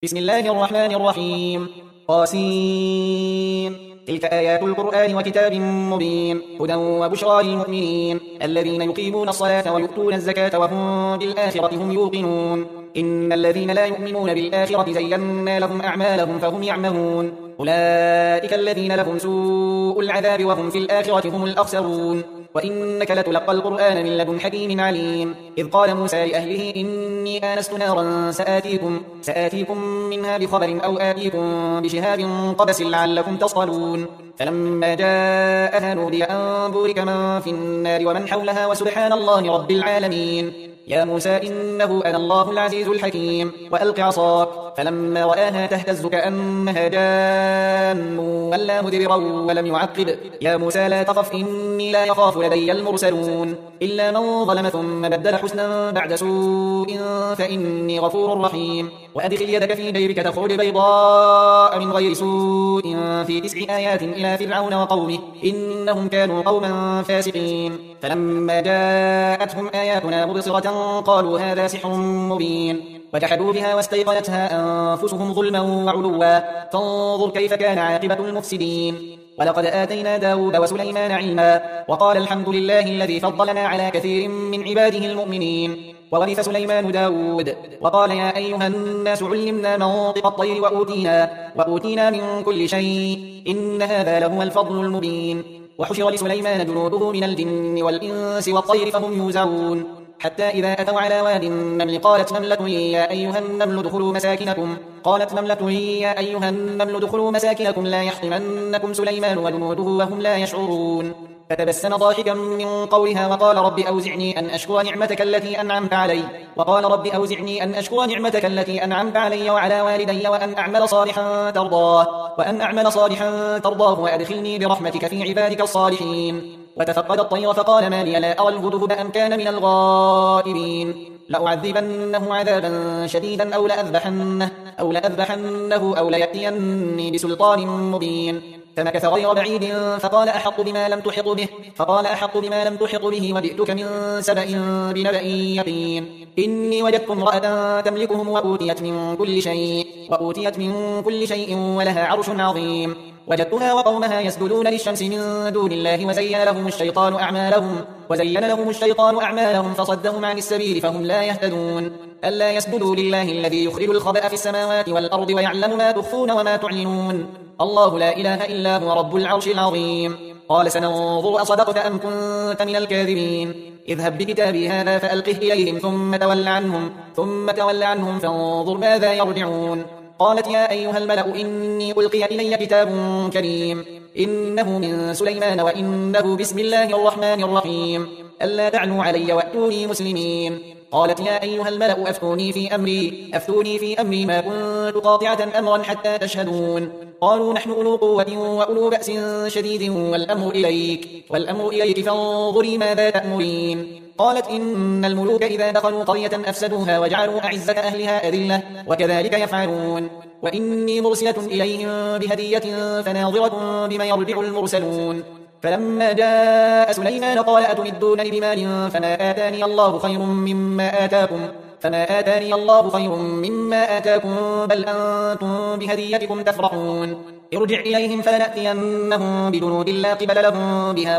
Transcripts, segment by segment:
بسم الله الرحمن الرحيم. قاسين. تلك آيات القرآن وكتاب مبين، هدى وبشرى للمؤمنين الذين يقيمون الصلاة ويؤتون الزكاة وهم بالآخرة هم يوقنون. إن الذين لا يؤمنون بالآخرة زينا لهم أعمالهم فهم يعمهون. أولئك الذين لهم سوء العذاب وهم في الآخرة هم الأخسرون. وإنك لتلقى القرآن من لدن حكيم عليم. إذ قال موسى لأهله إني آنست نارا سآتيكم منها بخبر أو آتيكم بشهاب قبس لعلكم تصطلون. فلما جاءها نودي أن بورك من في النار ومن حولها وسبحان الله رب العالمين. يا موسى إنه أنا الله العزيز الحكيم. وألق عصاك فلما رآها تهتز كأنها جان ولا مدبرا ولم يعقب. يا موسى لا تخف إني لا يخاف لدي المرسلون. إلا من ظلم ثم بدل حسنا بعد سوء فإني غفور رحيم. وأدخل يدك في جيبك تخرج بيضاء من غير سوء في 9 آيات إلى فرعون وقومه إنهم كانوا قوما فاسقين. فلما جاءتهم آياتنا مبصرة قالوا هذا سحر مبين، وجحدوا بها واستيقنتها أنفسهم ظلما وعلوا. فانظر كيف كان عاقبة المفسدين. ولقد آتينا داود وسليمان علما، وقال الحمد لله الذي فضلنا على كثير من عباده المؤمنين. وورث سليمان داود وقال يا أيها الناس علمنا منطق الطير وأوتينا من كل شيء إن هذا لهو الفضل المبين. وحشر لسليمان جنوده من الجن والإنس والطير فهم يوزعون. حتى إذا أتوا على واد النمل قالت نملة يا أيها النمل ادخلوا مساكنكم لا يحطمنكم سليمان وجنوده وهم لا يشعرون. فتبسم ضاحكا من قولها وقال رب أوزعني أن أشكر نعمتك التي أنعمت علي وعلى والدي وأن أعمل صالحا ترضاه وأدخلني برحمتك في عبادك الصالحين. وتفقد الطير فقال ما لي لا أرى الهدهد أم كان من الغائبين. لأعذبنه عذابا شديدا أو لأذبحنه أو ليأتيني بسلطان مبين. فمكث غير بعيد فقال أحط بما لم تحط به وجئتك من سبأ بنبأ يقين. إني وجدت امرأة تملكهم وأوتيت من كل شيء ولها عرش عظيم. وجدتها وقومها يسجدون للشمس من دون الله وزين لهم الشيطان أعمالهم فصدهم عن السبيل فهم لا يهتدون. ألا يسجدوا لله الذي يخرج الخبأ في السماوات والأرض ويعلم ما تخفون وما تعلنون. الله لا إله إلا هو رب العرش العظيم. قال سننظر أصدقت أم كنت من الكاذبين. اذهب بكتابي هذا فألقه إليهم ثم تول عنهم فانظر ماذا يرجعون. قالت يا أيها الملأ إني ألقي إلي كتاب كريم إنه من سليمان وإنه بسم الله الرحمن الرحيم. ألا تعلوا علي وأتوني مسلمين. قالت يا أيها الملأ أفتوني في أمري ما كنت قاطعة أمرا حتى تشهدون. قالوا نحن أولو قوة وأولو بأس شديد والأمر إليك فانظري ماذا تأمرين. قالت إن الملوك إذا دخلوا قرية أفسدوها وجعلوا أعزة أهلها أذلة وكذلك يفعلون. وإني مرسلة إليهم بهدية فناظرة بما يرجع المرسلون. فلما جاء سليمان قال أتمدونني بمال فما آتاني الله خير مما آتاكم بل أنتم بهديتكم تفرحون. ارجع إليهم فلنأتينهم بجنود لا قبل لهم بها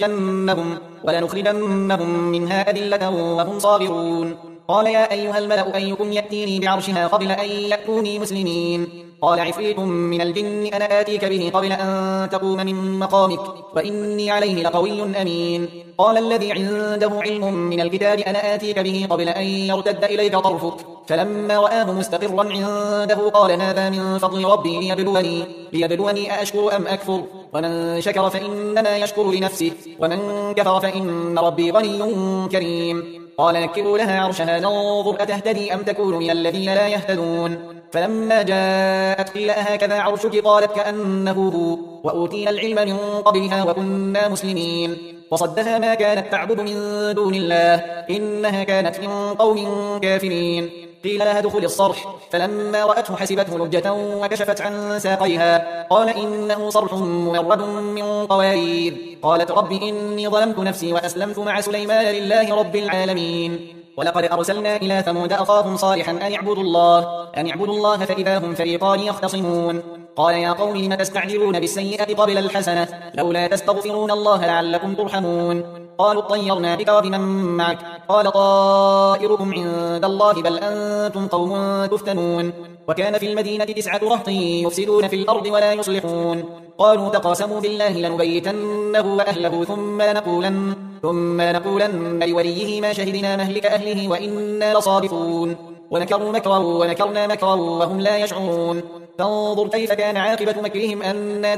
ولنخرجنهم منها أذلة وهم صاغرون. قال يا أيها الملأ أيكم يأتيني بعرشها قبل أن يأتوني مسلمين. قال عفريت من الجن أنا آتيك به قبل أن تقوم من مقامك وإني عليه لقوي أمين. قال الذي عنده علم من الكتاب أنا آتيك به قبل أن يرتد إليك طرفك. فلما رآه مستقرا عنده قال هذا من فضل ربي ليبلوني أأشكر أم أكفر. ومن شكر فإنما يشكر لنفسه ومن كفر فإن ربي غني كريم. قال نكروا لها عرشها ننظر أتهتدي أم تكون من الذين لا يهتدون. فلما جاءت قيل أهكذا عرشك قالت كأنه هو وأوتينا العلم من قبلها وكنا مسلمين. وصدها ما كانت تعبد من دون الله إنها كانت من قوم كافرين. قيل لها ادخل الصرح فلما رأته حسبته لجة وكشفت عن ساقيها قال إنه صرح ممرد من قوارير. قالت رب إني ظلمت نفسي وأسلمت مع سليمان لله رب العالمين. ولقد أرسلنا إلى ثمود أخاهم صالحا أن اعبدوا الله فإذا هم فريقان يختصمون قال يا قوم لم تستعجلون بالسيئة قبل الحسنة لولا تستغفرون الله لعلكم ترحمون قالوا اطيرنا بك وبمن معك قال طائركم عند الله بل أنتم قوم تفتنون وكان في المدينة 9 رهط يفسدون في الأرض ولا يصلحون قالوا تقاسموا بالله لنبيتنه وأهله ثم لنقولن لوليه ما شهدنا مهلك أهله وإنا لصادقون ومكروا مكرا ومكرنا مكرا وهم لا يشعرون فانظر كيف كان عاقبة مكرهم أنا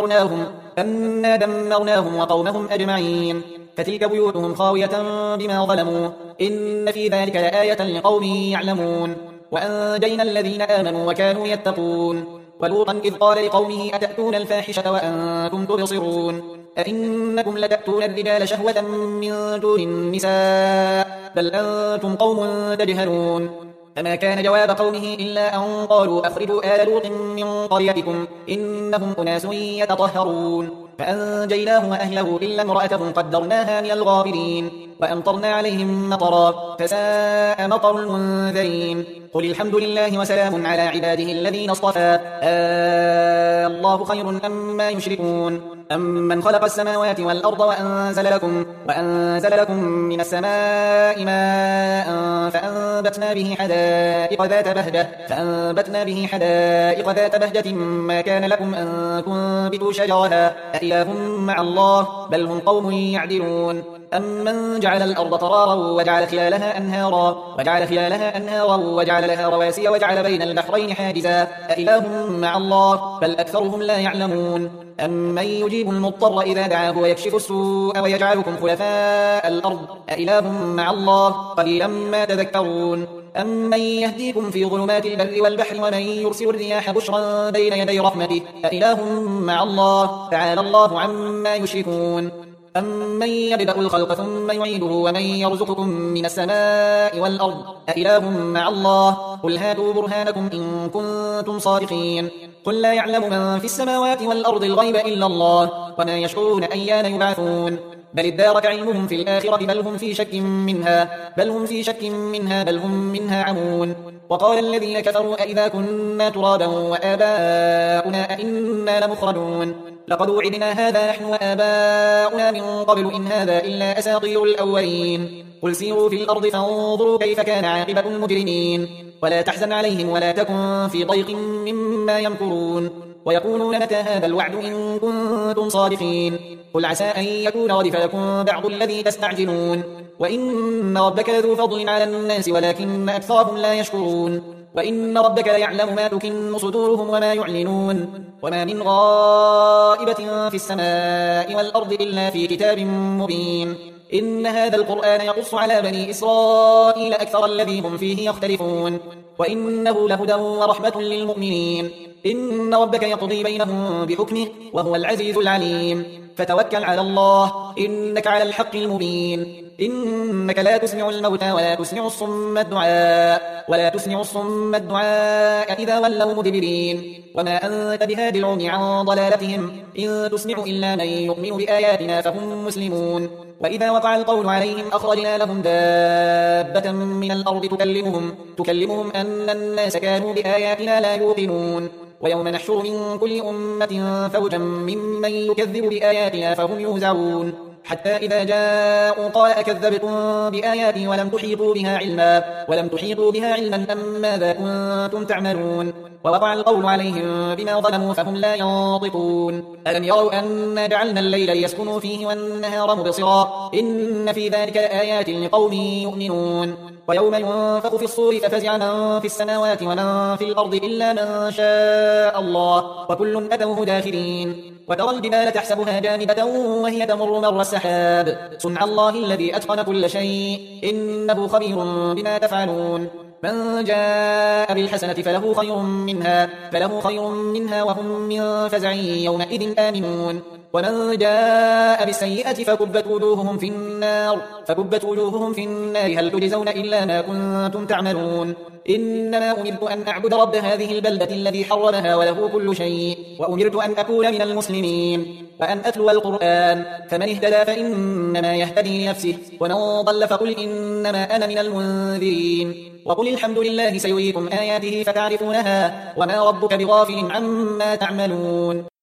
دمرناهم وقومهم أجمعين فتلك بيوتهم خاوية بما ظلموا إن في ذلك لآية لقوم يعلمون وأنجينا الذين آمنوا وكانوا يتقون ولوطا إذ قال لقومه أتأتون الفاحشة وأنتم تبصرون أئنكم لتأتون الرجال شهوة من دون النساء بل أنتم قوم تجهلون فما كان جواب قومه إلا أن قالوا أخرجوا آل لوط من قريتكم إنهم أناس يتطهرون فأنجيناه وأهله إلا امرأته قدرناها من الغابرين وأمطرنا عليهم مطرا فساء مطر المنذرين قل الحمد لله وسلام على عباده الذين اصطفى الله خير أما يشركون أمن خلق السماوات والأرض وأنزل لكم من السماء ماء فأنبتنا به حدائق ذات بهجة ما كان لكم أن تنبتوا شجرها أإله مع الله بل هم قوم يعدلون أمن جعل الأرض قرارا وجعل خلالها أنهارا وجعل لها رواسي وجعل بين البحرين حاجزا أإله مع الله بل أكثرهم لا يعلمون أمن يجيب المضطر إذا دعاه ويكشف السوء ويجعلكم خلفاء الأرض أإله مع الله قليلا ما تذكرون أمن يهديكم في ظلمات البر والبحر ومن يرسل الرياح بشرا بين يدي رحمته أإله مع الله تعالى الله عما يشركون أمن يبدأ الخلق ثم يعيده ومن يرزقكم من السماء والأرض أإله مع الله قل هاتوا برهانكم إن كنتم صادقين قل لا يعلم من في السماوات والأرض الغيب إلا الله وما يشعرون أيان يبعثون بل ادارك علمهم في الآخرة بل هم في شك منها بل هم منها عمون وقال الذين كفروا أئذا كنا ترابا وآباؤنا أئنا لمخرجون لقد وعدنا هذا نحن وآباؤنا من قبل إن هذا إلا أساطير الأولين قل سيروا في الأرض فانظروا كيف كان عاقبة المجرمين ولا تحزن عليهم ولا تكن في ضيق مما يمكرون ويقولون متى هذا الوعد إن كنتم صادقين قل عسى أن يكون ردف لكم بعض الذي تستعجلون وإن ربك لذو فضل على الناس ولكن أكثرهم لا يشكرون وإن ربك ليعلم ما تكن صدورهم وما يعلنون وما من غائبة في السماء والأرض إلا في كتاب مبين إن هذا القرآن يقص على بني إسرائيل أكثر الذي هم فيه يختلفون وإنه لهدى ورحمة للمؤمنين إن ربك يقضي بينهم بحكمه وهو العزيز العليم فتوكل على الله إنك على الحق المبين إنك لا تسمع الموتى ولا تسمع الصم الدعاء إذا ولوا مدبرين وما أنت بهاد العمي عن ضلالتهم إن تسمع إلا من يؤمن بآياتنا فهم مسلمون وإذا وقع القول عليهم أخرجنا لهم دابة من الأرض تكلمهم أن الناس كانوا بآياتنا لا يوقنون ويوم نحشر من كل أمة فوجا ممن يكذب بآياتنا فهم يوزعون حتى إذا جاءوا قال أكذبتم بآياتي ولم تحيطوا بها علما أم ماذا كنتم تعملون ووقع القول عليهم بما ظلموا فهم لا ينطقون ألم يروا أنا جعلنا الليل يسكنوا فيه والنهار مبصرا إن في ذلك لآيات لقوم يؤمنون ويوم ينفخ في الصور ففزع من في السماوات ومن في الأرض إلا من شاء الله وكل أتوه داخرين وترى الجبال تحسبها جامدة وهي تمر مر السحاب صنع الله الذي أتقن كل شيء إنه خبير بما تفعلون من جاء بالحسنة فله خير منها وهم من فزع يومئذ آمنون ومن جاء بالسيئة فكبت وجوههم في النار هل تجزون إلا ما كنتم تعملون إنما أمرت أن أعبد رب هذه البلدة الذي حرمها وله كل شيء، وأمرت أن أكون من المسلمين وأن أتلو القرآن، فمن اهتدى فإنما يهتدي لنفسه، ومن ضل فقل إنما أنا من المنذرين. وقل الحمد لله سيريكم آياته فتعرفونها، وما ربك بغافل عما تعملون.